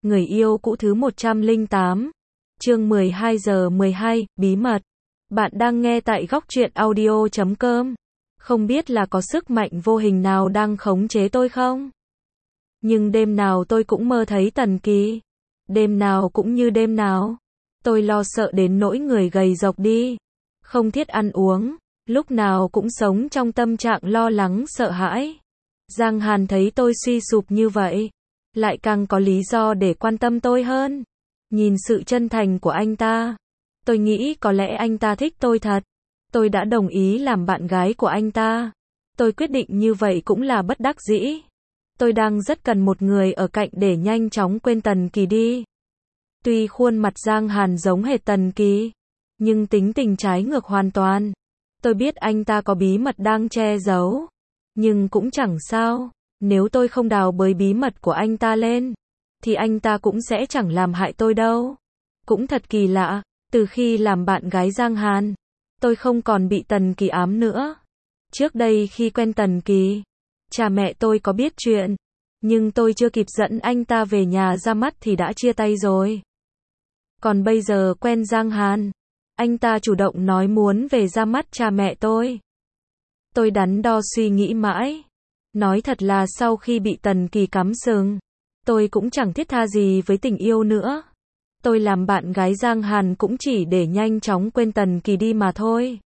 Người yêu cũ thứ 108. Chương 12 giờ 12, bí mật. Bạn đang nghe tại góc truyện audio.com. Không biết là có sức mạnh vô hình nào đang khống chế tôi không? Nhưng đêm nào tôi cũng mơ thấy Tần Kỳ. Đêm nào cũng như đêm nào. Tôi lo sợ đến nỗi người gầy rộc đi. Không thiết ăn uống. Lúc nào cũng sống trong tâm trạng lo lắng sợ hãi. Giang Hàn thấy tôi suy sụp như vậy, lại càng có lý do để quan tâm tôi hơn. Nhìn sự chân thành của anh ta, tôi nghĩ có lẽ anh ta thích tôi thật. Tôi đã đồng ý làm bạn gái của anh ta. Tôi quyết định như vậy cũng là bất đắc dĩ. Tôi đang rất cần một người ở cạnh để nhanh chóng quên Tần Kỳ đi. Tuy khuôn mặt Giang Hàn giống hệt Tần Kỳ, nhưng tính tình trái ngược hoàn toàn. Tôi biết anh ta có bí mật đang che giấu, nhưng cũng chẳng sao. Nếu tôi không đào bới bí mật của anh ta lên, thì anh ta cũng sẽ chẳng làm hại tôi đâu. Cũng thật kỳ lạ, từ khi làm bạn gái Giang Hàn, tôi không còn bị Tần Kỳ ám nữa. Trước đây khi quen Tần Kỳ, cha mẹ tôi có biết chuyện, nhưng tôi chưa kịp dẫn anh ta về nhà ra mắt thì đã chia tay rồi. Còn bây giờ quen Giang Hàn, anh ta chủ động nói muốn về ra mắt cha mẹ tôi. Tôi đắn đo suy nghĩ mãi. Nói thật là sau khi bị Tần Kỳ cắm sừng, tôi cũng chẳng thiết tha gì với tình yêu nữa. Tôi làm bạn gái Giang Hàn cũng chỉ để nhanh chóng quên Tần Kỳ đi mà thôi.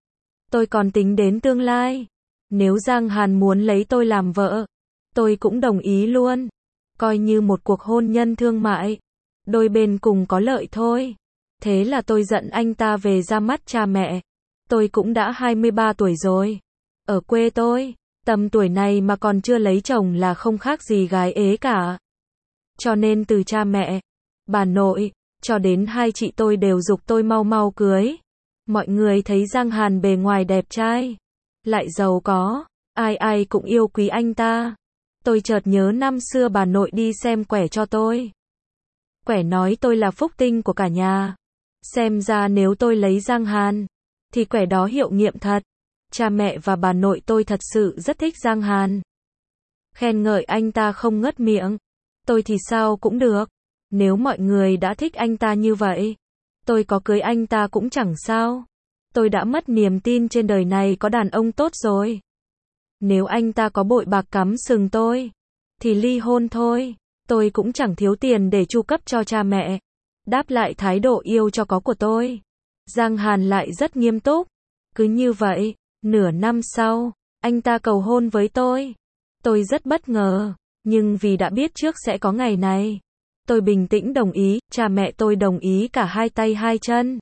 Tôi còn tính đến tương lai. Nếu Giang Hàn muốn lấy tôi làm vợ, tôi cũng đồng ý luôn. Coi như một cuộc hôn nhân thương mại. Đôi bên cùng có lợi thôi. Thế là tôi dẫn anh ta về ra mắt cha mẹ. Tôi cũng đã 23 tuổi rồi. Ở quê tôi, tầm tuổi này mà còn chưa lấy chồng là không khác gì gái ế cả. Cho nên từ cha mẹ, bà nội, cho đến hai chị tôi đều giục tôi mau mau cưới. Mọi người thấy Giang Hàn bề ngoài đẹp trai, lại giàu có, ai ai cũng yêu quý anh ta. Tôi chợt nhớ năm xưa bà nội đi xem quẻ cho tôi. Quẻ nói tôi là phúc tinh của cả nhà. Xem ra nếu tôi lấy Giang Hàn, thì quẻ đó hiệu nghiệm thật. Cha mẹ và bà nội tôi thật sự rất thích Giang Hàn. Khen ngợi anh ta không ngớt miệng. Tôi thì sao cũng được. Nếu mọi người đã thích anh ta như vậy, tôi có cưới anh ta cũng chẳng sao. Tôi đã mất niềm tin trên đời này có đàn ông tốt rồi. Nếu anh ta có bội bạc cắm sừng tôi, thì ly hôn thôi. Tôi cũng chẳng thiếu tiền để chu cấp cho cha mẹ. Đáp lại thái độ yêu cho có của tôi, Giang Hàn lại rất nghiêm túc. Cứ như vậy, nửa năm sau, anh ta cầu hôn với tôi. Tôi rất bất ngờ, nhưng vì đã biết trước sẽ có ngày này, tôi bình tĩnh đồng ý, cha mẹ tôi đồng ý cả hai tay hai chân.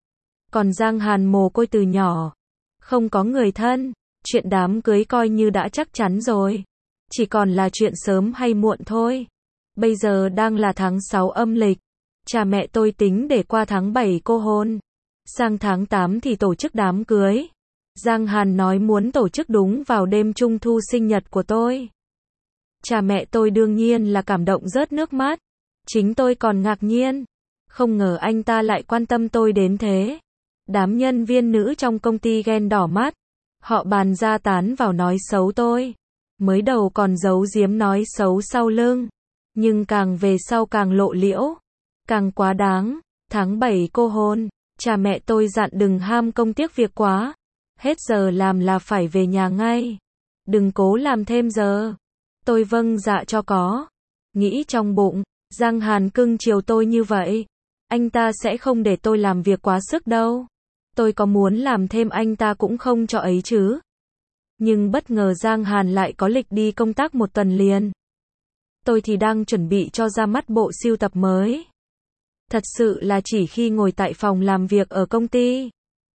Còn Giang Hàn mồ côi từ nhỏ, không có người thân, chuyện đám cưới coi như đã chắc chắn rồi. Chỉ còn là chuyện sớm hay muộn thôi. Bây giờ đang là tháng 6 âm lịch, cha mẹ tôi tính để qua tháng 7 cô hôn, sang tháng 8 thì tổ chức đám cưới. Giang Hàn nói muốn tổ chức đúng vào đêm Trung thu sinh nhật của tôi. Cha mẹ tôi đương nhiên là cảm động rớt nước mắt. Chính tôi còn ngạc nhiên. Không ngờ anh ta lại quan tâm tôi đến thế. Đám nhân viên nữ trong công ty ghen đỏ mắt. Họ bàn ra tán vào nói xấu tôi. Mới đầu còn giấu giếm nói xấu sau lưng. Nhưng càng về sau càng lộ liễu. Càng quá đáng. Tháng 7 cô hôn. Cha mẹ tôi dặn đừng ham công tiếc việc quá. Hết giờ làm là phải về nhà ngay. Đừng cố làm thêm giờ. Tôi vâng dạ cho có. Nghĩ trong bụng, Giang Hàn cưng chiều tôi như vậy, anh ta sẽ không để tôi làm việc quá sức đâu. Tôi có muốn làm thêm anh ta cũng không cho ấy chứ. Nhưng bất ngờ Giang Hàn lại có lịch đi công tác một tuần liền. Tôi thì đang chuẩn bị cho ra mắt bộ sưu tập mới. Thật sự là chỉ khi ngồi tại phòng làm việc ở công ty,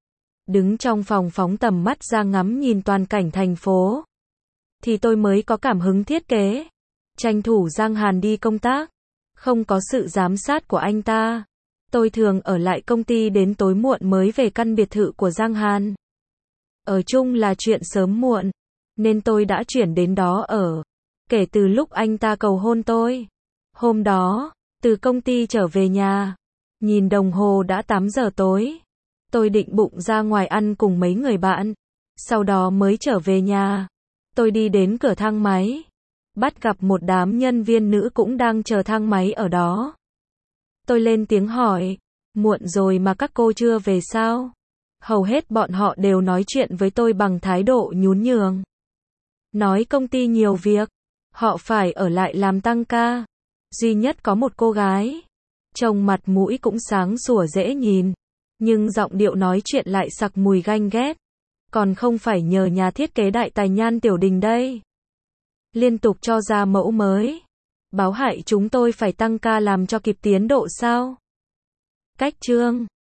đứng trong phòng phóng tầm mắt ra ngắm nhìn toàn cảnh thành phố, thì tôi mới có cảm hứng thiết kế. Tranh thủ Giang Hàn đi công tác, không có sự giám sát của anh ta. Tôi thường ở lại công ty đến tối muộn mới về căn biệt thự của Giang Hàn. Ở chung là chuyện sớm muộn, nên tôi đã chuyển đến đó ở. Kể từ lúc anh ta cầu hôn tôi. Hôm đó, từ công ty trở về nhà, nhìn đồng hồ đã 8 giờ tối. Tôi định bụng ra ngoài ăn cùng mấy người bạn, sau đó mới trở về nhà. Tôi đi đến cửa thang máy, bắt gặp một đám nhân viên nữ cũng đang chờ thang máy ở đó. Tôi lên tiếng hỏi, muộn rồi mà các cô chưa về sao? Hầu hết bọn họ đều nói chuyện với tôi bằng thái độ nhún nhường. Nói công ty nhiều việc, họ phải ở lại làm tăng ca. Duy nhất có một cô gái, trông mặt mũi cũng sáng sủa dễ nhìn, nhưng giọng điệu nói chuyện lại sặc mùi ganh ghét. Còn không phải nhờ nhà thiết kế đại tài Nhan Tiểu Đình đây. Liên tục cho ra mẫu mới. Báo hại chúng tôi phải tăng ca làm cho kịp tiến độ sao? Cách chương